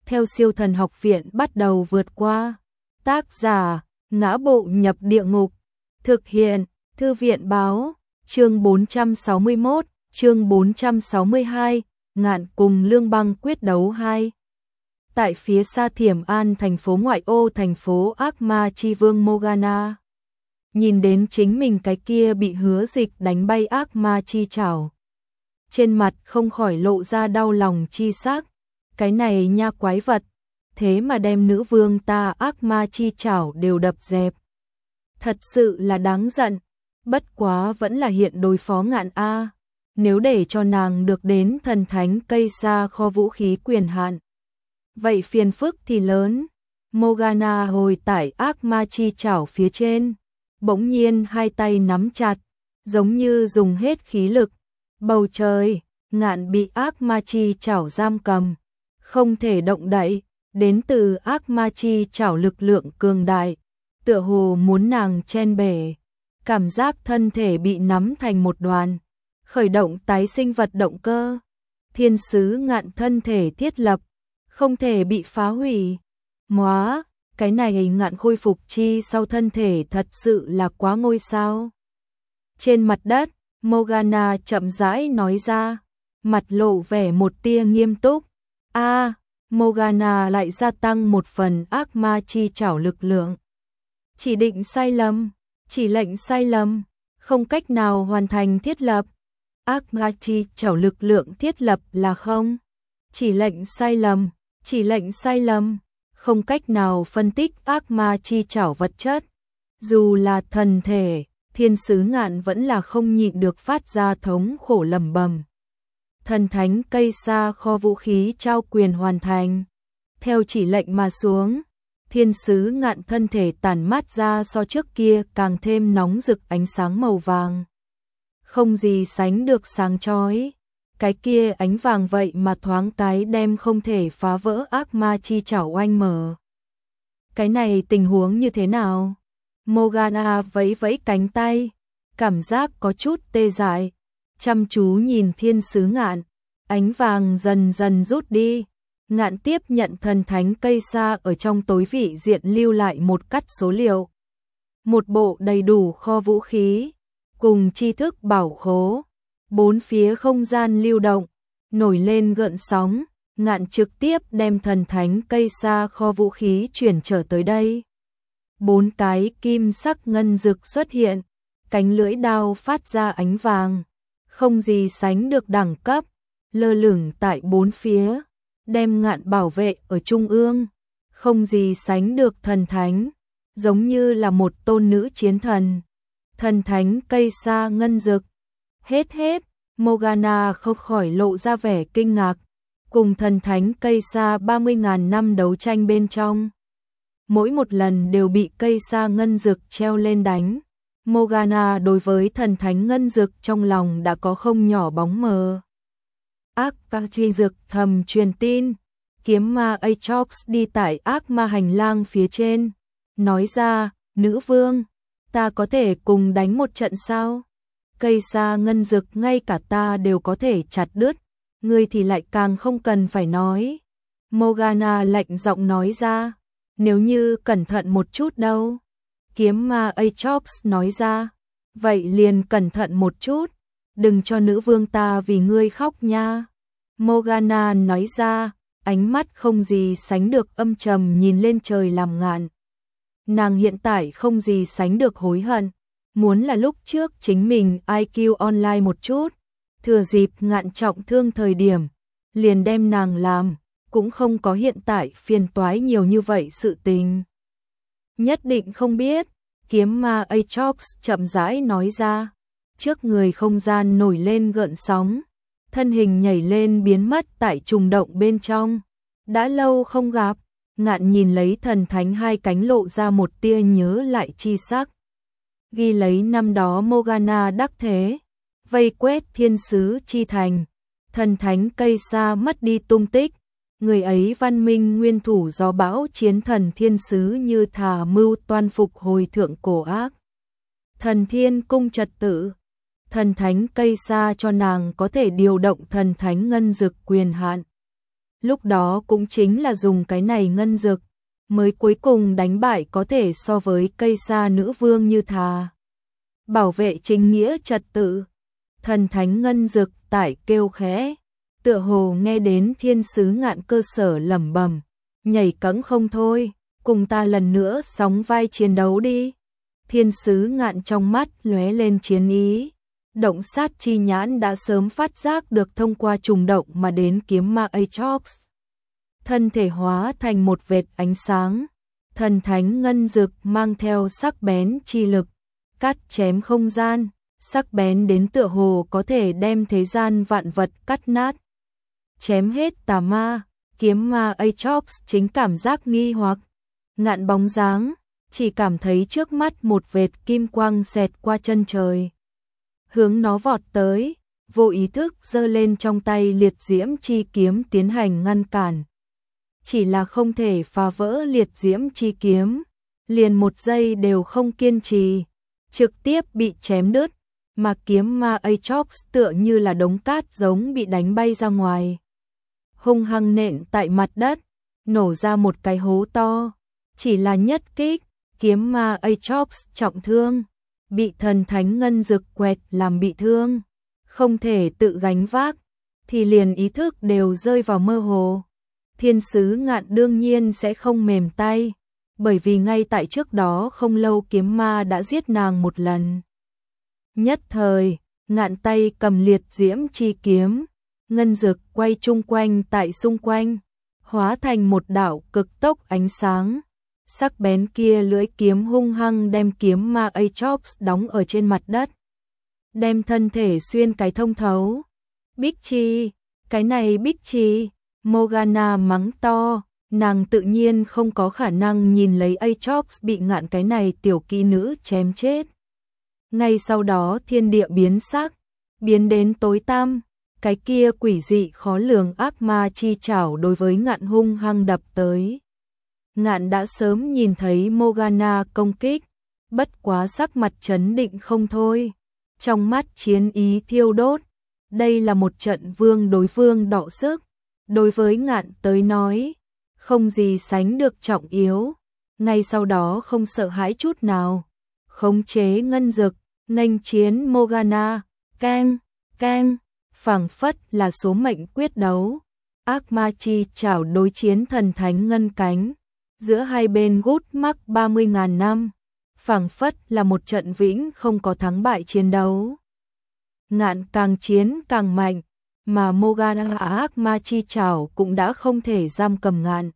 theo Siêu Thần Học Viện bắt đầu vượt qua. Tác giả: Ngã Bộ Nhập Địa Ngục. Thực hiện: Thư viện báo. Chương 461, chương 462, Ngạn cùng Lương Băng quyết đấu 2. Tại phía xa Thiểm An, thành phố ngoại ô thành phố ác ma chi vương Morgana. Nhìn đến chính mình cái kia bị Hứa Dịch đánh bay ác ma chi chảo. Trên mặt không khỏi lộ ra đau lòng chi sắc. Cái này nha quái vật, thế mà đem nữ vương ta ác ma chi chảo đều đập dẹp. Thật sự là đáng giận, bất quá vẫn là hiện đối phó Ngạn A. Nếu để cho nàng được đến thần thánh cây sa kho vũ khí quyền hạn, vậy phiền phức thì lớn. Morgana hồi tải ác ma chi chảo phía trên, bỗng nhiên hai tay nắm chặt, giống như dùng hết khí lực. Bầu trời, Ngạn bị ác ma chi chảo giam cầm, không thể động đậy. Đến từ ác ma chi chảo lực lượng cường đại, tựa hồ muốn nàng chen bể. Cảm giác thân thể bị nắm thành một đoàn, khởi động tái sinh vật động cơ. Thiên sứ Ngạn thân thể thiết lập, không thể bị phá hủy. Móa, cái này Ngạn khôi phục chi sau thân thể thật sự là quá ngôi sao. Trên mặt đất, Morgana chậm rãi nói ra, mặt lộ vẻ một tia nghiêm túc. Morgana lại gia tăng một phần ác ma chi chảo lực lượng. Chỉ định sai lầm, chỉ lệnh sai lầm, không cách nào hoàn thành thiết lập. Ác ma chi chảo lực lượng thiết lập là không. Chỉ lệnh sai lầm, chỉ lệnh sai lầm, không cách nào phân tích ác ma chi chảo vật chất. Dù là thần thể, thiên sứ Ngạn vẫn là không nhịn được phát ra thống khổ lẩm bẩm. Thần thánh cây sa kho vũ khí trao quyền hoàn thành. Theo chỉ lệnh mà xuống, thiên sứ Ngạn thân thể tản mát ra so trước kia càng thêm nóng rực ánh sáng màu vàng. Không gì sánh được sáng chói. Cái kia ánh vàng vậy mà thoáng cái đem không thể phá vỡ ác ma chi chảo oanh mở. Cái này tình huống như thế nào? Morgana vẫy vẫy cánh tay, cảm giác có chút tê dại. Chăm chú nhìn thiên sứ Ngạn, ánh vàng dần dần rút đi. Ngạn tiếp nhận thần thánh cây sa ở trong tối vị diện lưu lại một cắt số liệu. Một bộ đầy đủ kho vũ khí, cùng tri thức bảo khố. Bốn phía không gian lưu động, nổi lên gợn sóng. Ngạn trực tiếp đem thần thánh cây sa kho vũ khí chuyển trở tới đây. Bốn cái kim sắc ngân dực xuất hiện, cánh lưỡi đao phát ra ánh vàng. Không gì sánh được đẳng cấp, lơ lửng tại bốn phía, đem Ngạn bảo vệ ở trung ương. Không gì sánh được thần thánh, giống như là một tôn nữ chiến thần. Thần thánh cây sa ngân dực. Hết, Morgana không khỏi lộ ra vẻ kinh ngạc. Cùng thần thánh cây sa 30.000 năm đấu tranh bên trong, mỗi một lần đều bị cây sa ngân dực treo lên đánh. Morgana đối với thần thánh ngân dực trong lòng đã có không nhỏ bóng mờ. Ác ma chi dực thầm truyền tin. Kiếm ma Aatrox đi tại ác ma hành lang phía trên, nói ra, nữ vương, ta có thể cùng đánh một trận sao? Cây sa ngân dực ngay cả ta đều có thể chặt đứt, ngươi thì lại càng không cần phải nói. Morgana lạnh giọng nói ra, nếu như cẩn thận một chút đâu. Kiếm ma Aatrox nói ra, vậy liền cẩn thận một chút, đừng cho nữ vương ta vì ngươi khóc nha. Morgana nói ra, ánh mắt không gì sánh được âm trầm nhìn lên trời làm Ngạn. Nàng hiện tại không gì sánh được hối hận, muốn là lúc trước chính mình IQ online một chút, thừa dịp Ngạn trọng thương thời điểm, liền đem nàng làm, cũng không có hiện tại phiền toái nhiều như vậy sự tình. Nhất định không biết, kiếm ma Aatrox chậm rãi nói ra, trước người không gian nổi lên gợn sóng, thân hình nhảy lên biến mất tại trùng động bên trong. Đã lâu không gặp, Ngạn nhìn lấy thần thánh hai cánh lộ ra một tia nhớ lại chi sắc. Ghi lấy năm đó Morgana đắc thế, vây quét thiên sứ chi thành, thần thánh cây sa mất đi tung tích. Người ấy văn minh nguyên thủ gió bão chiến thần thiên sứ như thả mưu toan phục hồi thượng cổ ác. Thần thiên cung trật tự, thần thánh cây sa cho nàng có thể điều động thần thánh ngân dực quyền hạn. lúc đó cũng chính là dùng cái này ngân dực, mới cuối cùng đánh bại có thể so với cây sa nữ vương như thà. Bảo vệ chính nghĩa trật tự, thần thánh ngân dực tải kêu khẽ, tựa hồ nghe đến thiên sứ Ngạn cơ sở lẩm bẩm, nhảy cẫng không thôi, cùng ta lần nữa sóng vai chiến đấu đi. Thiên sứ Ngạn trong mắt lóe lên chiến ý, động sát chi nhãn đã sớm phát giác được thông qua trùng động mà đến kiếm ma Atrox. Thân thể hóa thành một vệt ánh sáng, thần thánh ngân dực mang theo sắc bén chi lực, cắt chém không gian, sắc bén đến tựa hồ có thể đem thế gian vạn vật cắt nát. Chém hết tà ma, kiếm ma Atrox chính cảm giác nghi hoặc, Ngạn bóng dáng, chỉ cảm thấy trước mắt một vệt kim quang xẹt qua chân trời. Hướng nó vọt tới, vô ý thức giơ lên trong tay liệt diễm chi kiếm tiến hành ngăn cản. Chỉ là không thể phá vỡ liệt diễm chi kiếm, liền một giây đều không kiên trì, trực tiếp bị chém đứt, mà kiếm ma Atrox tựa như là đống cát giống bị đánh bay ra ngoài. Hung hăng nện tại mặt đất, nổ ra một cái hố to, chỉ là nhất kích, kiếm ma Atrox trọng thương, bị thần thánh ngân dực quẹt làm bị thương, không thể tự gánh vác, thì liền ý thức đều rơi vào mơ hồ. Thiên sứ Ngạn đương nhiên sẽ không mềm tay, bởi vì ngay tại trước đó không lâu kiếm ma đã giết nàng một lần. Nhất thời, Ngạn tay cầm liệt diễm chi kiếm, ngân dực quay chung quanh tại xung quanh, hóa thành một đạo cực tốc ánh sáng. Sắc bén kia lưỡi kiếm hung hăng đem kiếm ma Atrox đóng ở trên mặt đất, đem thân thể xuyên cái thông thấu. Bích Chi, cái này Bích Chi, Morgana mắng to, nàng tự nhiên không có khả năng nhìn lấy Atrox bị Ngạn cái này tiểu kỹ nữ chém chết. Ngay sau đó thiên địa biến sắc, biến đến tối tăm, cái kia quỷ dị khó lường ác ma chi chảo đối với Ngạn hung hăng đập tới. Ngạn đã sớm nhìn thấy Morgana công kích, bất quá sắc mặt trấn định không thôi, trong mắt chiến ý thiêu đốt. Đây là một trận vương đối vương đọ sức, đối với Ngạn tới nói, không gì sánh được trọng yếu. Ngay sau đó không sợ hãi chút nào, khống chế ngân dực, nghênh chiến Morgana, keng, keng, phảng phất là số mệnh quyết đấu. Ác ma chi chảo đối chiến thần thánh ngân cánh, giữa hai bên gút mắc 30.000 năm, phảng phất là một trận vĩnh không có thắng bại chiến đấu. Ngạn càng chiến càng mạnh, mà Morgana ác ma chi chảo cũng đã không thể giam cầm Ngạn.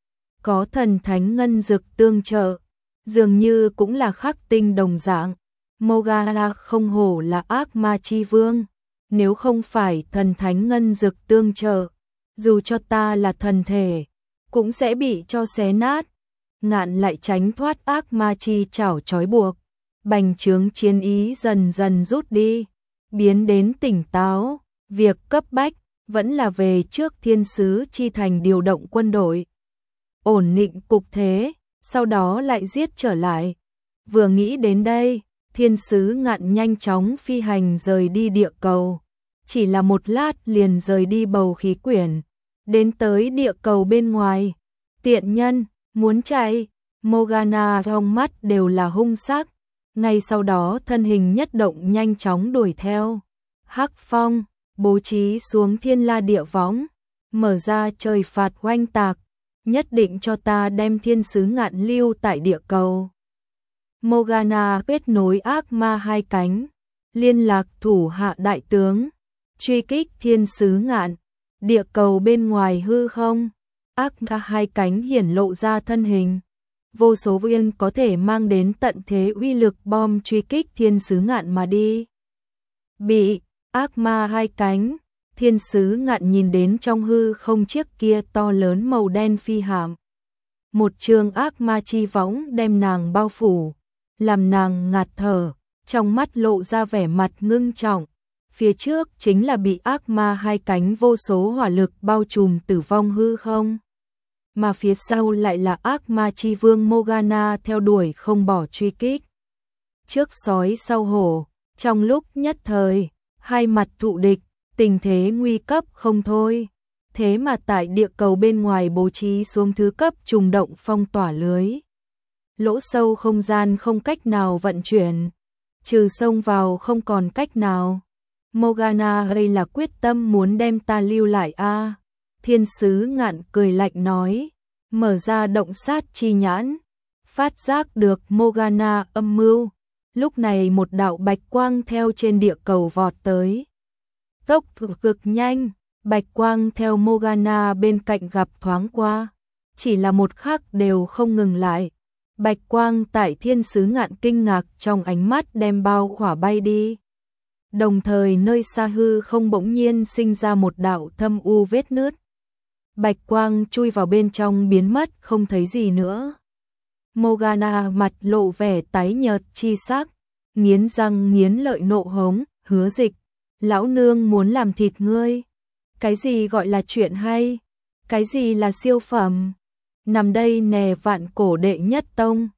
Có thần thánh ngân dực tương trợ, dường như cũng là khắc tinh đồng dạng. Morgana không hổ là ác ma chi vương, nếu không phải thần thánh ngân dực tương trợ, dù cho ta là thần thể, cũng sẽ bị cho xé nát. Ngạn lại tránh thoát ác ma chi chảo trói buộc, bành trướng chiến ý dần dần rút đi, biến đến tỉnh táo. Việc cấp bách vẫn là về trước thiên sứ chi thành điều động quân đội, ổn định cục thế, sau đó lại giết trở lại. Vừa nghĩ đến đây, thiên sứ Ngạn nhanh chóng phi hành rời đi địa cầu, chỉ là một lát liền rời đi bầu khí quyển, đến tới địa cầu bên ngoài. Tiện nhân, muốn chạy, Morgana trong mắt đều là hung sắc, ngay sau đó thân hình nhất động nhanh chóng đuổi theo. Hắc Phong bố trí xuống thiên la địa võng, mở ra trời phạt oanh tạc, nhất định cho ta đem thiên sứ Ngạn lưu tại địa cầu. Morgana kết nối ác ma hai cánh, liên lạc thủ hạ đại tướng, truy kích thiên sứ Ngạn. Địa cầu bên ngoài hư không, ác ma hai cánh hiển lộ ra thân hình, vô số viên có thể mang đến tận thế uy lực bom truy kích thiên sứ Ngạn mà đi. Bị ác ma hai cánh, thiên sứ Ngạn nhìn đến trong hư không chiếc kia to lớn màu đen phi hạm. Một trường ác ma chi võng đem nàng bao phủ, làm nàng ngạt thở, trong mắt lộ ra vẻ mặt ngưng trọng. Phía trước chính là bị ác ma hai cánh vô số hỏa lực bao trùm tử vong hư không. Mà phía sau lại là ác ma chi vương Morgana theo đuổi không bỏ truy kích. Trước sói sau hổ, trong lúc nhất thời, hai mặt thụ địch, tình thế nguy cấp không thôi. Thế mà tại địa cầu bên ngoài bố trí xuống thứ cấp trùng động phong tỏa lưới. Lỗ sâu không gian không cách nào vận chuyển, trừ xông vào không còn cách nào. Morgana đây là quyết tâm muốn đem ta lưu lại a. Thiên sứ Ngạn cười lạnh nói, mở ra động sát chi nhãn, phát giác được Morgana âm mưu. Lúc này một đạo bạch quang theo trên địa cầu vọt tới. Tốc cực nhanh, bạch quang theo Morgana bên cạnh gặp thoáng qua, chỉ là một khắc đều không ngừng lại. Bạch quang tại Thiên sứ Ngạn kinh ngạc trong ánh mắt đem bao khỏa bay đi. Đồng thời nơi xa hư không bỗng nhiên sinh ra một đạo thâm u vết nứt. Bạch quang chui vào bên trong biến mất không thấy gì nữa. Morgana mặt lộ vẻ tái nhợt chi sắc, nghiến răng nghiến lợi nộ hống, Hứa Dịch, lão nương muốn làm thịt ngươi. Cái gì gọi là chuyện hay? Cái gì là siêu phẩm? Nằm đây nè vạn cổ đệ nhất tông.